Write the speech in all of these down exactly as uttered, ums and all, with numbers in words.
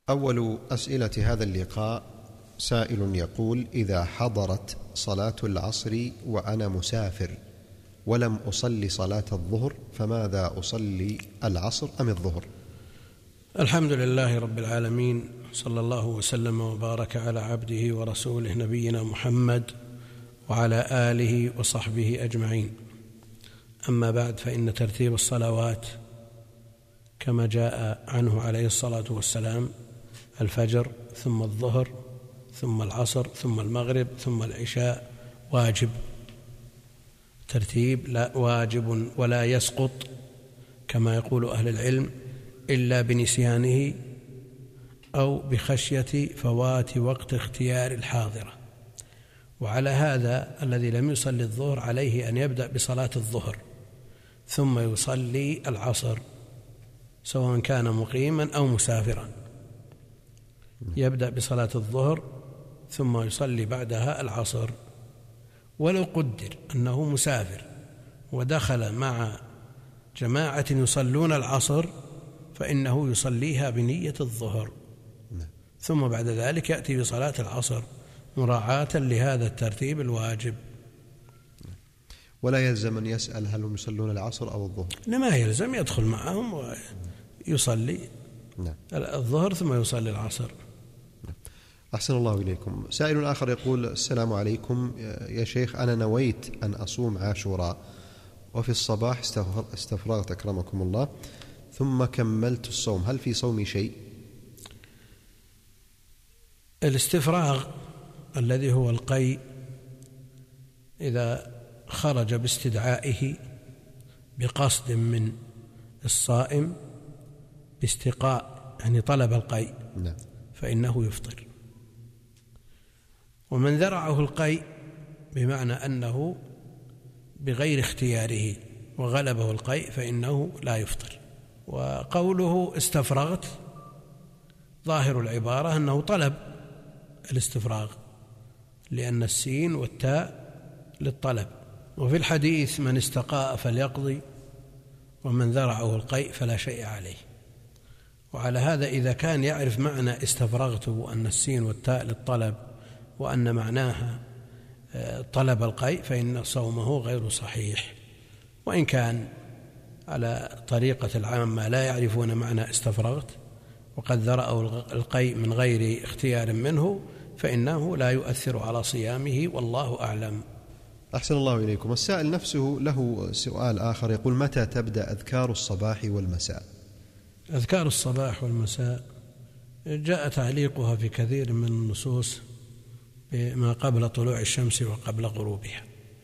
أول أسئلة هذا اللقاء سائل يقول: إذا حضرت صلاة العصر وأنا مسافر ولم أصلي صلاة الظهر فماذا أصلي، العصر أم الظهر؟ الحمد لله رب العالمين، صلى الله وسلم وبارك على عبده ورسوله نبينا محمد وعلى آله وصحبه أجمعين. أما بعد، فإن ترتيب الصلوات كما جاء عنه عليه الصلاة والسلام: الفجر ثم الظهر ثم العصر ثم المغرب ثم العشاء واجب. ترتيب لا واجب ولا يسقط كما يقول أهل العلم إلا بنسيانه أو بخشية فوات وقت اختيار الحاضرة. وعلى هذا الذي لم يصلي الظهر عليه أن يبدأ بصلاة الظهر ثم يصلي العصر، سواء كان مقيما أو مسافرا. يبدأ بصلاة الظهر ثم يصلي بعدها العصر. ولو قدر أنه مسافر ودخل مع جماعة يصلون العصر فإنه يصليها بنية الظهر، ثم بعد ذلك يأتي بصلاة العصر مراعاة لهذا الترتيب الواجب. ولا يلزم أن يسأل هل هم يصلون العصر أو الظهر؟ ما يلزم، يدخل معهم ويصلي الظهر ثم يصلي العصر. أحسن الله إليكم. سائل آخر يقول: السلام عليكم يا شيخ، أنا نويت أن أصوم عاشوراء وفي الصباح استفرغت أكرمكم الله ثم كملت الصوم، هل في صومي شيء؟ الاستفراغ الذي هو القيء إذا خرج باستدعائه بقصد من الصائم باستقاء، يعني طلب القيء، فإنه يفطر. ومن ذرعه القيء بمعنى أنه بغير اختياره وغلبه القيء فإنه لا يفطر. وقوله استفرغت ظاهر العبارة أنه طلب الاستفراغ، لأن السين والتاء للطلب. وفي الحديث: من استقاء فليقضي ومن ذرعه القيء فلا شيء عليه. وعلى هذا إذا كان يعرف معنى استفرغت أن السين والتاء للطلب وأن معناها طلب القيء فإن صومه غير صحيح. وإن كان على طريقة العامة لا يعرفون معنى استفرغت وقد ذرأوا القيء من غير اختيار منه فإنه لا يؤثر على صيامه، والله أعلم. أحسن الله إليكم. السائل نفسه له سؤال آخر يقول: متى تبدأ أذكار الصباح والمساء؟ أذكار الصباح والمساء جاء تعليقها في كثير من النصوص بما قبل طلوع الشمس وقبل غروبها.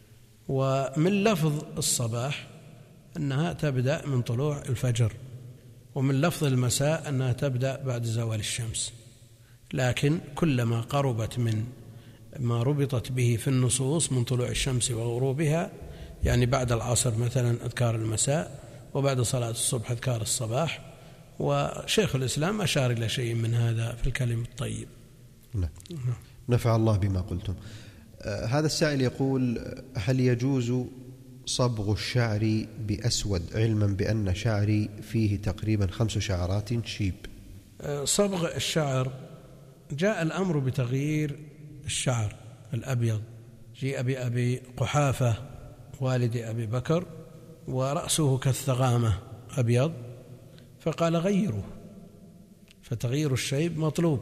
ومن لفظ الصباح أنها تبدأ من طلوع الفجر، ومن لفظ المساء أنها تبدأ بعد زوال الشمس. لكن كلما قربت من ما ربطت به في النصوص من طلوع الشمس وغروبها، يعني بعد العصر مثلا أذكار المساء، وبعد صلاة الصبح أذكار الصباح. وشيخ الإسلام أشار إلى شيء من هذا في الكلم الطيب. نعم. نفع الله بما قلتم. آه هذا السائل يقول: هل يجوز صبغ الشعر بأسود علما بأن شعري فيه تقريبا خمس شعرات شيب؟ آه صبغ الشعر جاء الأمر بتغيير الشعر الأبيض. جيء بأبي قحافة والد أبي بكر ورأسه كالثغامة أبيض، فقال غيروه، فتغيير الشيب مطلوب.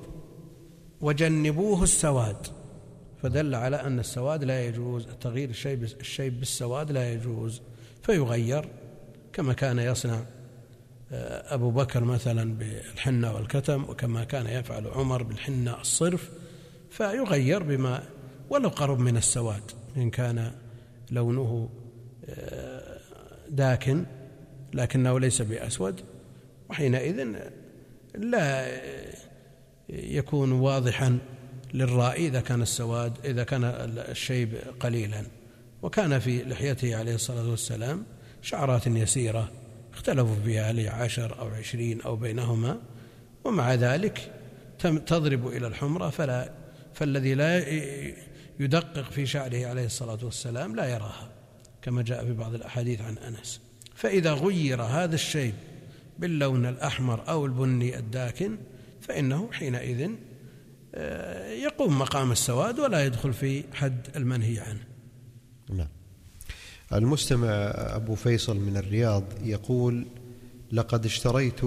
وجنبوه السواد، فدل على أن السواد لا يجوز، تغيير الشيب, الشيب بالسواد لا يجوز، فيغير كما كان يصنع أبو بكر مثلا بالحنة والكتم، وكما كان يفعل عمر بالحنة الصرف، فيغير بما ولو قرب من السواد إن كان لونه داكن لكنه ليس بأسود، وحينئذ لا يكون واضحا للرائي إذا كان السواد إذا كان الشيب قليلا. وكان في لحيته عليه الصلاة والسلام شعرات يسيرة اختلفوا فيها لعشر أو عشرين أو بينهما، ومع ذلك تضرب إلى الحمرة، فلا فالذي لا يدقق في شعره عليه الصلاة والسلام لا يراها، كما جاء في بعض الأحاديث عن أنس. فإذا غير هذا الشيب باللون الأحمر أو البني الداكن فإنه حينئذ يقوم مقام السواد ولا يدخل في حد المنهي عنه. نعم. المستمع أبو فيصل من الرياض يقول: لقد اشتريت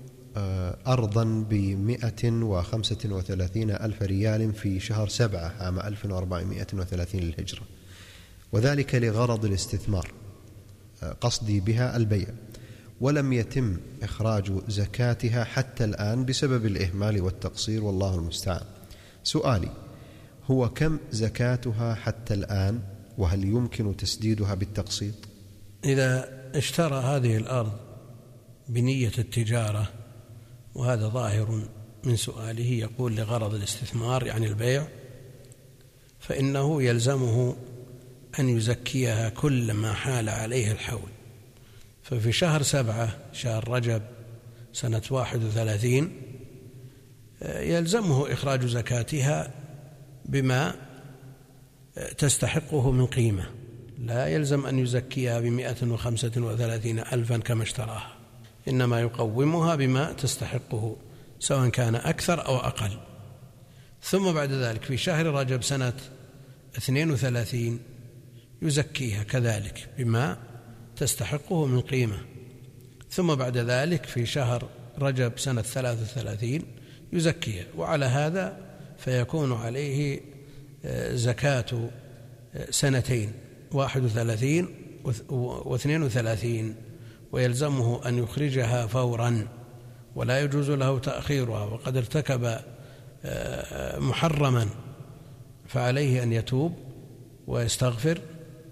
أرضا بمئة وخمسة وثلاثين ألف ريال في شهر سبعة عام ألف وأربعمائة وثلاثين للهجرة، وذلك لغرض الاستثمار، قصدي بها البيع، ولم يتم إخراج زكاتها حتى الآن بسبب الإهمال والتقصير والله المستعان. سؤالي هو: كم زكاتها حتى الآن؟ وهل يمكن تسديدها بالتقسيط؟ إذا اشترى هذه الأرض بنية التجارة، وهذا ظاهر من سؤاله، يقول لغرض الاستثمار يعني البيع، فإنه يلزمه أن يزكيها كل ما حال عليه الحول. ففي شهر سبعة شهر رجب سنة واحد وثلاثين يلزمه إخراج زكاتها بما تستحقه من قيمة، لا يلزم أن يزكيها بمئة وخمسة وثلاثين ألفا كما اشتراها، إنما يقومها بما تستحقه سواء كان أكثر أو أقل. ثم بعد ذلك في شهر رجب سنة اثنين وثلاثين يزكيها كذلك بما تستحقه من قيمة. ثم بعد ذلك في شهر رجب سنة ثلاث وثلاثين يزكيها، وعلى هذا فيكون عليه زكاة سنتين واحد وثلاثين واثنين وثلاثين، ويلزمه أن يخرجها فورا ولا يجوز له تأخيرها، وقد ارتكب محرما فعليه أن يتوب ويستغفر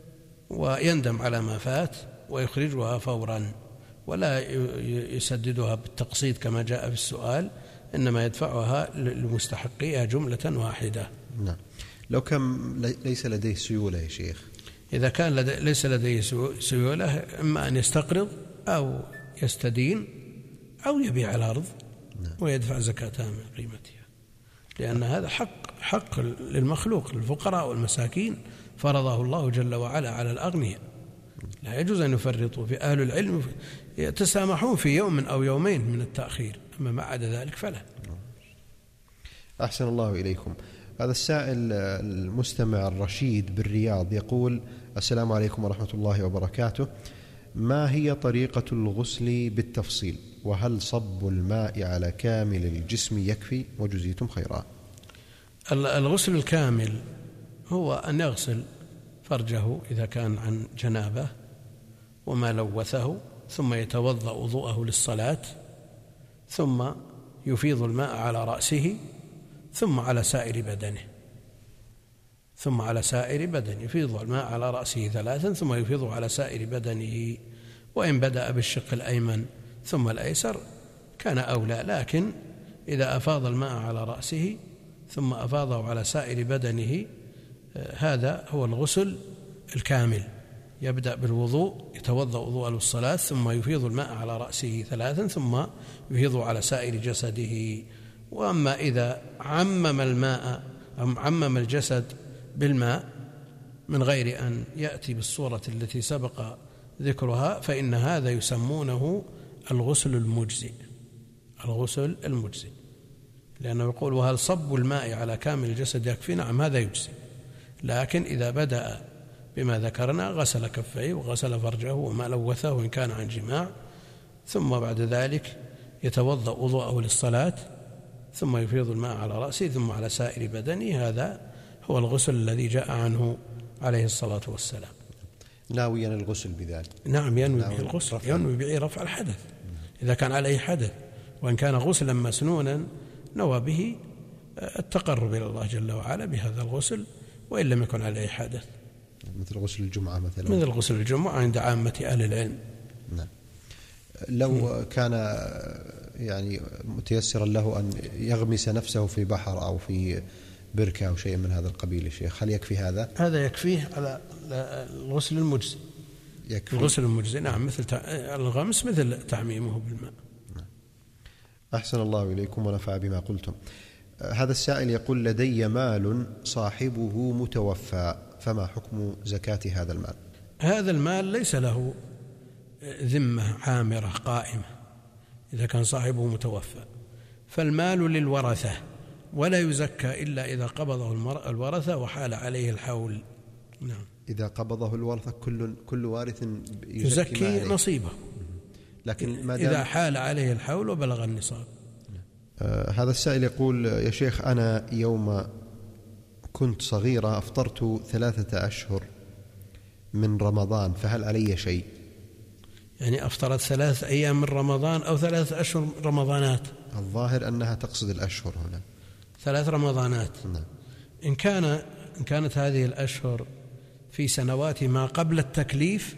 ويندم على ما فات ويخرجها فورا، ولا يسددها بالتقسيط كما جاء في السؤال، إنما يدفعها لمستحقيها جملة واحدة. نعم. لو كان ليس لديه سيولة يا شيخ؟ إذا كان لدي ليس لديه سيولة، إما أن يستقرض أو يستدين أو يبيع الأرض ويدفع زكاتها من قيمتها، لأن هذا حق حق للمخلوق، للفقراء والمساكين، فرضه الله جل وعلا على الأغنياء، لا يجوز أن يفرطوا في. أهل العلم يتسامحون في يوم أو يومين من التأخير، أما ما عدا ذلك فلا. أحسن الله إليكم. هذا السائل المستمع الرشيد بالرياض يقول: السلام عليكم ورحمة الله وبركاته، ما هي طريقة الغسل بالتفصيل؟ وهل صب الماء على كامل الجسم يكفي؟ وجزيتم خيرا. الغسل الكامل هو أن يغسل فرجه إذا كان عن جنابه وما لوثه، ثم يتوضأ وضوءه للصلاة، ثم يفيض الماء على رأسه، ثم على سائر بدنه ثم على سائر بدنه يفيض الماء على رأسه ثلاثا، ثم يفيض على سائر بدنه، وإن بدأ بالشق الأيمن ثم الأيسر كان أولى، لكن إذا أفاض الماء على رأسه ثم أفاضه على سائر بدنه هذا هو الغسل الكامل. يبدأ بالوضوء، يتوضأ وضوء للصلاة، ثم يفيض الماء على رأسه ثلاثا، ثم يفيض على سائر جسده. وأما إذا عمم الماء أم عمم الجسد بالماء من غير أن يأتي بالصورة التي سبق ذكرها، فإن هذا يسمونه الغسل المجزئ الغسل المجزئ لأنه يقول: وهل صب الماء على كامل الجسد يكفي؟ نعم، هذا يجزئ. لكن إذا بدأ بما ذكرنا غسل كفيه وغسل فرجه وما لوثه وإن كان عن جماع، ثم بعد ذلك يتوضأ وضوءه للصلاة، ثم يفيض الماء على رأسه ثم على سائر بدنه، هذا هو الغسل الذي جاء عنه عليه الصلاة والسلام. ناويا الغسل بذلك؟ نعم، ينوي به الغسل، ينوي به رفع الحدث إذا كان عليه حدث، وإن كان غسلا مسنونا نوى به التقرب إلى الله جل وعلا بهذا الغسل، وإن لم يكن عليه حدث، مثل غسل الجمعة مثلا. مثل غسل الجمعة عند عامة أهل العلم. نعم. لو كان يعني متيسرا له أن يغمس نفسه في بحر أو في بركة أو شيء من هذا القبيل يا شيخ، هل يكفي هذا؟ هذا يكفيه على الغسل المجزئ. يكفي الغسل المجزئ، نعم، مثل الغمس مثل تعميمه بالماء. نعم. أحسن الله إليكم ونفع بما قلتم. هذا السائل يقول: لدي مال صاحبه متوفى، فما حكم زكاة هذا المال؟ هذا المال ليس له ذمة عامرة قائمة إذا كان صاحبه متوفى، فالمال للورثة ولا يزكى إلا إذا قبضه الورثة وحال عليه الحول. نعم. إذا قبضه الورثة كل كل وارث يزكي نصيبه، لكن ما إذا حال عليه الحول وبلغ النصاب. آه هذا السائل يقول: يا شيخ، أنا يوم كنت صغيرة أفطرت ثلاثة أشهر من رمضان، فهل علي شيء؟ يعني أفطرت ثلاث أيام من رمضان أو ثلاث أشهر رمضانات؟ الظاهر أنها تقصد الأشهر هنا، ثلاث رمضانات. نعم. إن كان إن كانت هذه الأشهر في سنوات ما قبل التكليف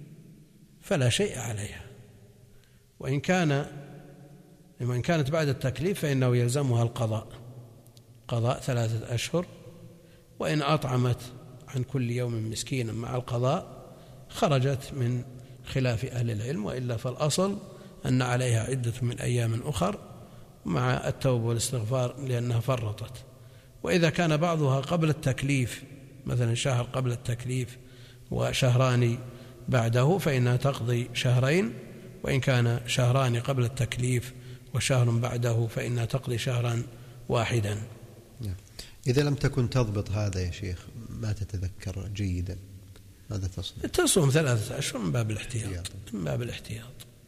فلا شيء عليها، وإن كان وإن كانت بعد التكليف فإنه يلزمها القضاء، قضاء ثلاثة أشهر. وإن أطعمت عن كل يوم مسكينا مع القضاء خرجت من خلاف أهل العلم، وإلا فالأصل أن عليها عدة من أيام أخر مع التوبة والاستغفار لأنها فرطت. وإذا كان بعضها قبل التكليف، مثلا شهر قبل التكليف وشهران بعده، فإنها تقضي شهرين. وإن كان شهران قبل التكليف وشهر بعده فإنها تقضي شهرا واحدا. إذا لم تكن تضبط هذا يا شيخ، ما تتذكر جيدا، ماذا تصنع؟ تصوم ثلاثة أشهر من باب الاحتياط، من باب الاحتياط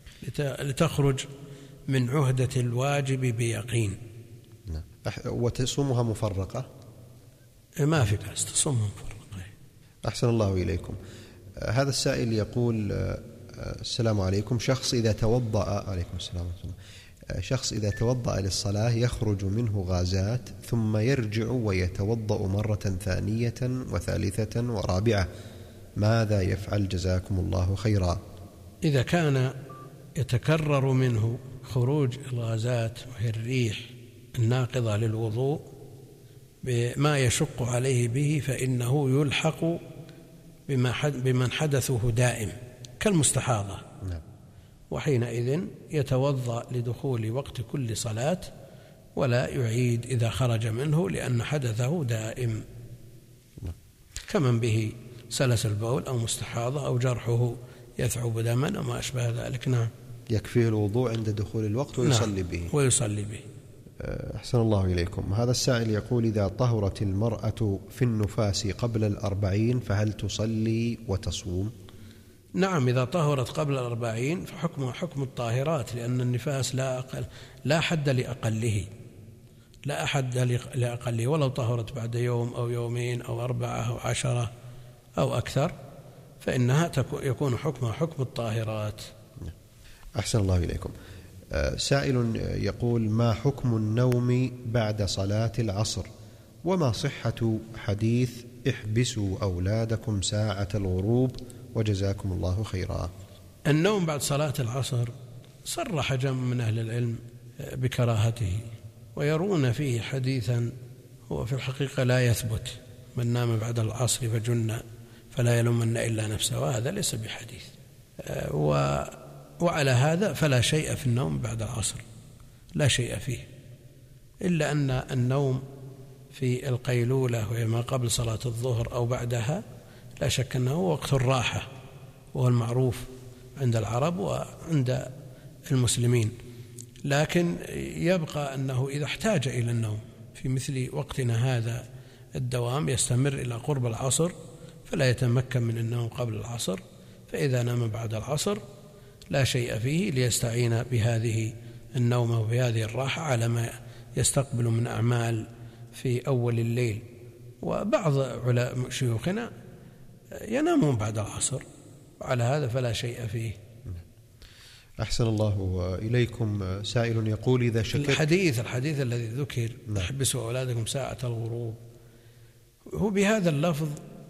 لتخرج من عهدة الواجب بيقين. نعم. وتصومها مفرقة؟ ما في بأس تصومها مفرقة. أحسن الله إليكم. هذا السائل يقول: السلام عليكم، شخص إذا توضأ عليكم السلام عليكم شخص إذا توضأ للصلاة يخرج منه غازات ثم يرجع ويتوضأ مرة ثانية وثالثة ورابعة، ماذا يفعل جزاكم الله خيرا؟ إذا كان يتكرر منه خروج الغازات وهي الريح الناقضة للوضوء بما يشق عليه به، فإنه يلحق بمن حدثه دائم كالمستحاضة. نعم. وحينئذ يتوضأ لدخول وقت كل صلاة ولا يعيد إذا خرج منه، لأن حدثه دائم. نعم. كمن به سلس البول أو مستحاضة أو جرحه يثعب دما أو ما أشبه ذلك. نعم. يكفيه الوضوء عند دخول الوقت ويصلي نعم. به ويصلي به. أحسن الله إليكم. هذا السائل يقول: إذا طهرت المرأة في النفاس قبل الأربعين فهل تصلي وتصوم؟ نعم، إذا طهرت قبل الأربعين فحكمه حكم الطاهرات، لأن النفاس لا أقل لا حد لأقله، لا أحد لأقله، ولو طهرت بعد يوم أو يومين أو أربعة أو عشرة أو أكثر فإنها يكون حكمها حكم الطاهرات. أحسن الله إليكم. سائل يقول: ما حكم النوم بعد صلاة العصر، وما صحة حديث احبسوا أولادكم ساعة الغروب وجزاكم الله خيرا؟ النوم بعد صلاة العصر صرح جمع من أهل العلم بكراهته، ويرون فيه حديثا هو في الحقيقة لا يثبت: من نام بعد العصر فجن فلا يلومن إلا نفسه، وهذا ليس بحديث. و وعلى هذا فلا شيء في النوم بعد العصر، لا شيء فيه، إلا أن النوم في القيلولة وهي ما قبل صلاة الظهر أو بعدها لا شك أنه وقت الراحة، وهو المعروف عند العرب وعند المسلمين. لكن يبقى أنه إذا احتاج إلى النوم في مثل وقتنا هذا الدوام يستمر إلى قرب العصر فلا يتمكن من النوم قبل العصر، فإذا نام بعد العصر لا شيء فيه، ليستعين بهذه النوم وبهذه الراحة على ما يستقبل من أعمال في أول الليل. وبعض علماء شيوخنا ينامون بعد العصر، وعلى هذا فلا شيء فيه. أحسن الله إليكم. سائل يقول: إذا شكت الحديث الحديث الذي ذكر احبسوا أولادكم ساعة الغروب هو بهذا اللفظ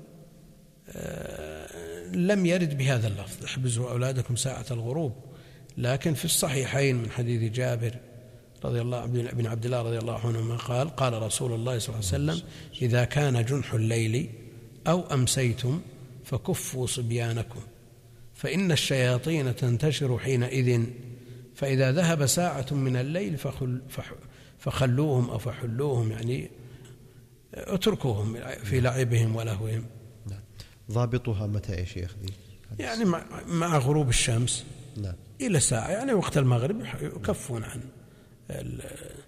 لم يرد بهذا اللفظ احبسوا أولادكم ساعة الغروب، لكن في الصحيحين من حديث جابر رضي الله بن عبد الله رضي الله عنهما قال: قال رسول الله صلى الله عليه وسلم: إذا كان جنح الليل أو أمسيتم فكفوا صبيانكم فإن الشياطين تنتشر حينئذ، فإذا ذهب ساعة من الليل فخل فخلوهم أو فحلوهم، يعني اتركوهم في لعبهم ولهوهم. ضابطها متى يا شيخ دي؟ يعني مع غروب الشمس نعم. إلى ساعة، يعني وقت المغرب يكفون عن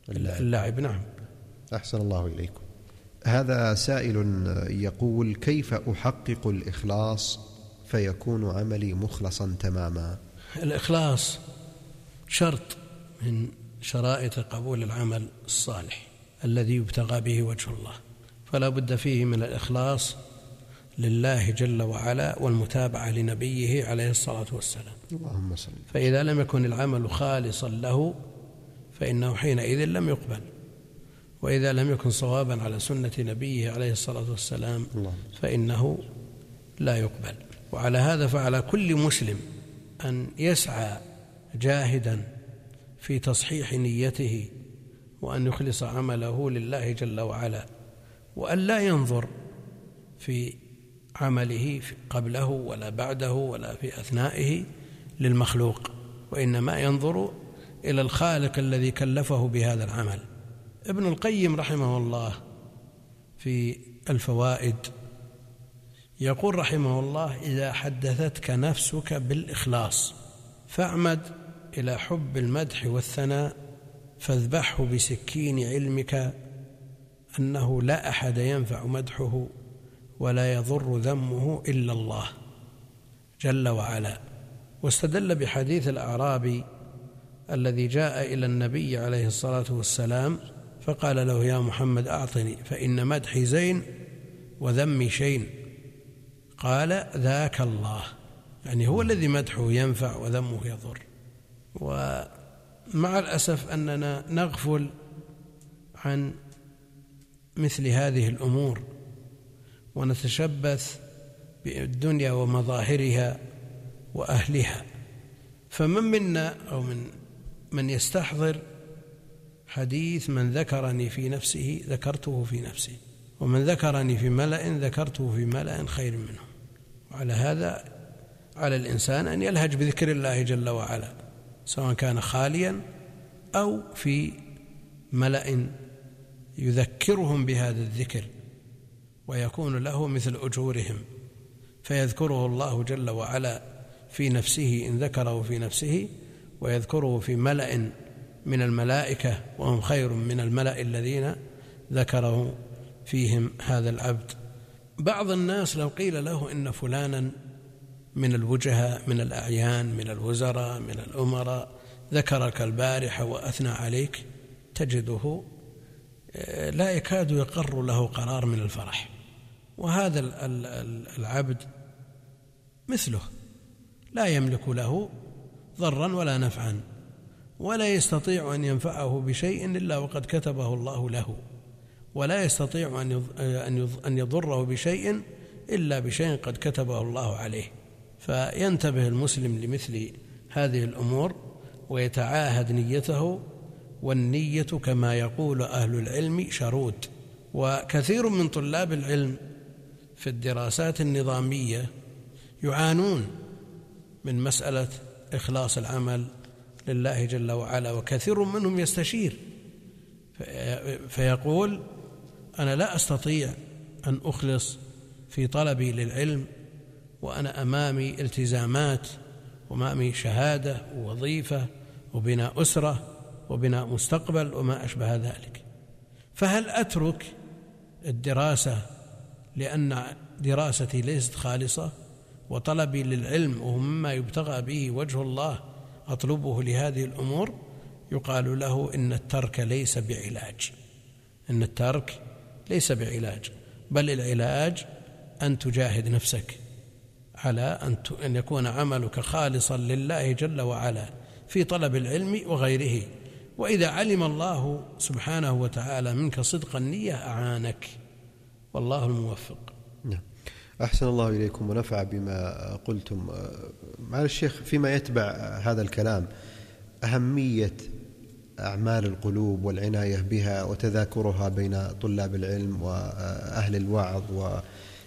اللاعب. نعم. أحسن الله إليكم. هذا سائل يقول: كيف أحقق الإخلاص فيكون عملي مخلصا تماما؟ الإخلاص شرط من شرائط قبول العمل الصالح الذي يبتغى به وجه الله، فلا بد فيه من الإخلاص لله جل وعلا والمتابعة لنبيه عليه الصلاة والسلام. اللهم صل. فإذا لم يكن العمل خالصا له فإنه حينئذ لم يقبل، وإذا لم يكن صوابا على سنة نبيه عليه الصلاة والسلام فإنه لا يقبل. وعلى هذا فعلى كل مسلم أن يسعى جاهدا في تصحيح نيته وأن يخلص عمله لله جل وعلا، وأن لا ينظر في عمله قبله ولا بعده ولا في أثنائه للمخلوق، وإنما ينظر إلى الخالق الذي كلفه بهذا العمل. ابن القيم رحمه الله في الفوائد يقول رحمه الله: إذا حدثتك نفسك بالإخلاص فاعمد إلى حب المدح والثناء، فاذبحه بسكين علمك أنه لا أحد ينفع مدحه ولا يضر ذمه إلا الله جل وعلا. واستدل بحديث الأعرابي الذي جاء إلى النبي عليه الصلاة والسلام فقال له: يا محمد أعطني فإن مدحي زين وذمي شين. قال: ذاك الله، يعني هو الذي مدحه ينفع وذمه يضر. ومع الأسف أننا نغفل عن مثل هذه الأمور ونتشبث بالدنيا ومظاهرها وأهلها. فمن منا أو من من يستحضر حديث: من ذكرني في نفسه ذكرته في نفسي، ومن ذكرني في ملأ ذكرته في ملأ خير منه. وعلى هذا على الإنسان أن يلهج بذكر الله جل وعلا، سواء كان خاليا أو في ملأ يذكرهم بهذا الذكر، ويكون له مثل أجورهم، فيذكره الله جل وعلا في نفسه إن ذكره في نفسه، ويذكره في ملأ من الملائكة وهم خير من الملأ الذين ذكره فيهم هذا العبد. بعض الناس لو قيل له إن فلانا من الوجهاء من الأعيان من الوزراء من الأمراء ذكرك البارحة وأثنى عليك، تجده لا يكاد يقر له قرار من الفرح. وهذا العبد مثله لا يملك له ضرا ولا نفعا، ولا يستطيع أن ينفعه بشيء إلا وقد كتبه الله له، ولا يستطيع أن يضره بشيء إلا بشيء قد كتبه الله عليه. فينتبه المسلم لمثل هذه الأمور ويتعاهد نيته، والنية كما يقول أهل العلم شرود. وكثير من طلاب العلم في الدراسات النظامية يعانون من مسألة إخلاص العمل لله جل وعلا، وكثير منهم يستشير فيقول: أنا لا أستطيع أن أخلص في طلبي للعلم وأنا أمامي التزامات وأمامي شهادة ووظيفة وبناء أسرة وبناء مستقبل وما أشبه ذلك، فهل أترك الدراسة لأن دراستي ليست خالصة وطلبي للعلم وهو مما يبتغى به وجه الله أطلبه لهذه الأمور؟ يقال له: إن الترك ليس بعلاج، إن الترك ليس بعلاج، بل العلاج أن تجاهد نفسك على أن يكون عملك خالصا لله جل وعلا في طلب العلم وغيره. وإذا علم الله سبحانه وتعالى منك صدق النية أعانك، والله الموفق. نعم. أحسن الله إليكم ونفع بما قلتم. مع الشيخ فيما يتبع هذا الكلام أهمية أعمال القلوب والعناية بها وتذاكرها بين طلاب العلم وأهل الوعظ و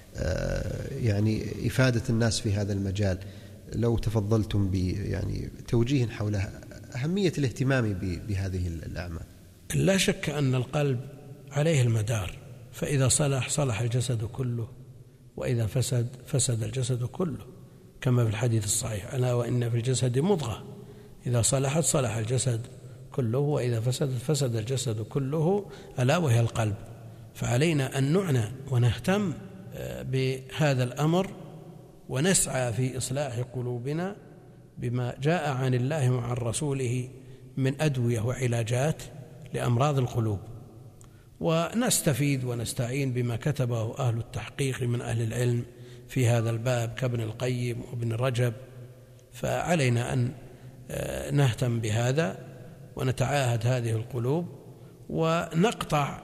يعني إفادة الناس في هذا المجال، لو تفضلتم ب يعني توجيه حول أهمية الاهتمام بهذه الأعمال. لا شك أن القلب عليه المدار، فإذا صلح صلح الجسد كله، وإذا فسد فسد الجسد كله، كما في الحديث الصحيح: ألا وإن في الجسد مضغة إذا صلحت صلح الجسد كله، وإذا فسد فسد الجسد كله، ألا وهي القلب. فعلينا أن نعنى ونهتم بهذا الأمر ونسعى في إصلاح قلوبنا بما جاء عن الله وعن رسوله من أدوية وعلاجات لأمراض القلوب، ونستفيد ونستعين بما كتبه أهل التحقيق من أهل العلم في هذا الباب كابن القيم وابن رجب. فعلينا أن نهتم بهذا ونتعاهد هذه القلوب ونقطع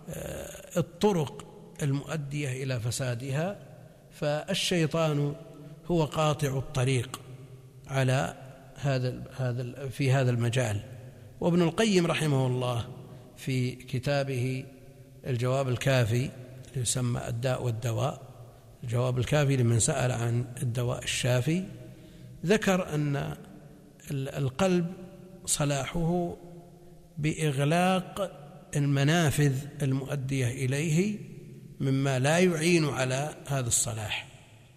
الطرق المؤدية إلى فسادها، فالشيطان هو قاطع الطريق على هذا هذا في هذا المجال. وابن القيم رحمه الله في كتابه الجواب الكافي يسمى الداء والدواء، الجواب الكافي لمن سأل عن الدواء الشافي، ذكر أن القلب صلاحه بإغلاق المنافذ المؤدية إليه مما لا يعين على هذا الصلاح،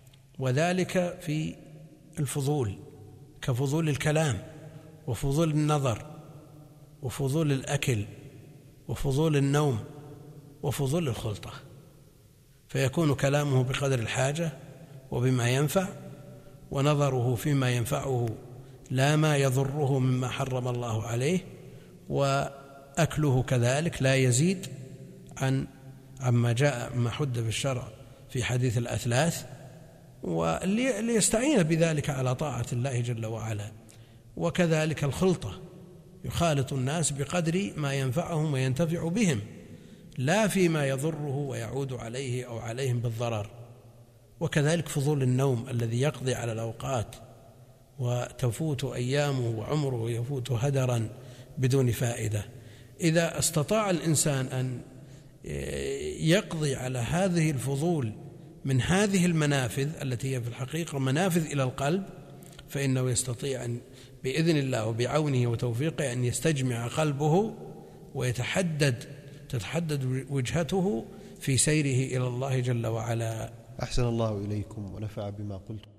وذلك في الفضول كفضول الكلام وفضول النظر وفضول الأكل وفضول النوم وفضول الخلطة، فيكون كلامه بقدر الحاجة وبما ينفع، ونظره فيما ينفعه لا ما يضره مما حرم الله عليه، وأكله كذلك لا يزيد عن عما جاء ما حد في الشرع في حديث الأثلاث، وليستعين بذلك على طاعة الله جل وعلا. وكذلك الخلطة، يخالط الناس بقدر ما ينفعهم وينتفع بهم، لا فيما يضره ويعود عليه أو عليهم بالضرر. وكذلك فضول النوم الذي يقضي على الأوقات وتفوت أيامه وعمره يفوت هدرا بدون فائدة. إذا استطاع الإنسان أن يقضي على هذه الفضول من هذه المنافذ التي هي في الحقيقة منافذ إلى القلب، فإنه يستطيع أن بإذن الله وبعونه وتوفيقه أن يستجمع قلبه ويتحدد تتحدد وجهته في سيره إلى الله جل وعلا. أحسن الله إليكم ونفع بما قلت.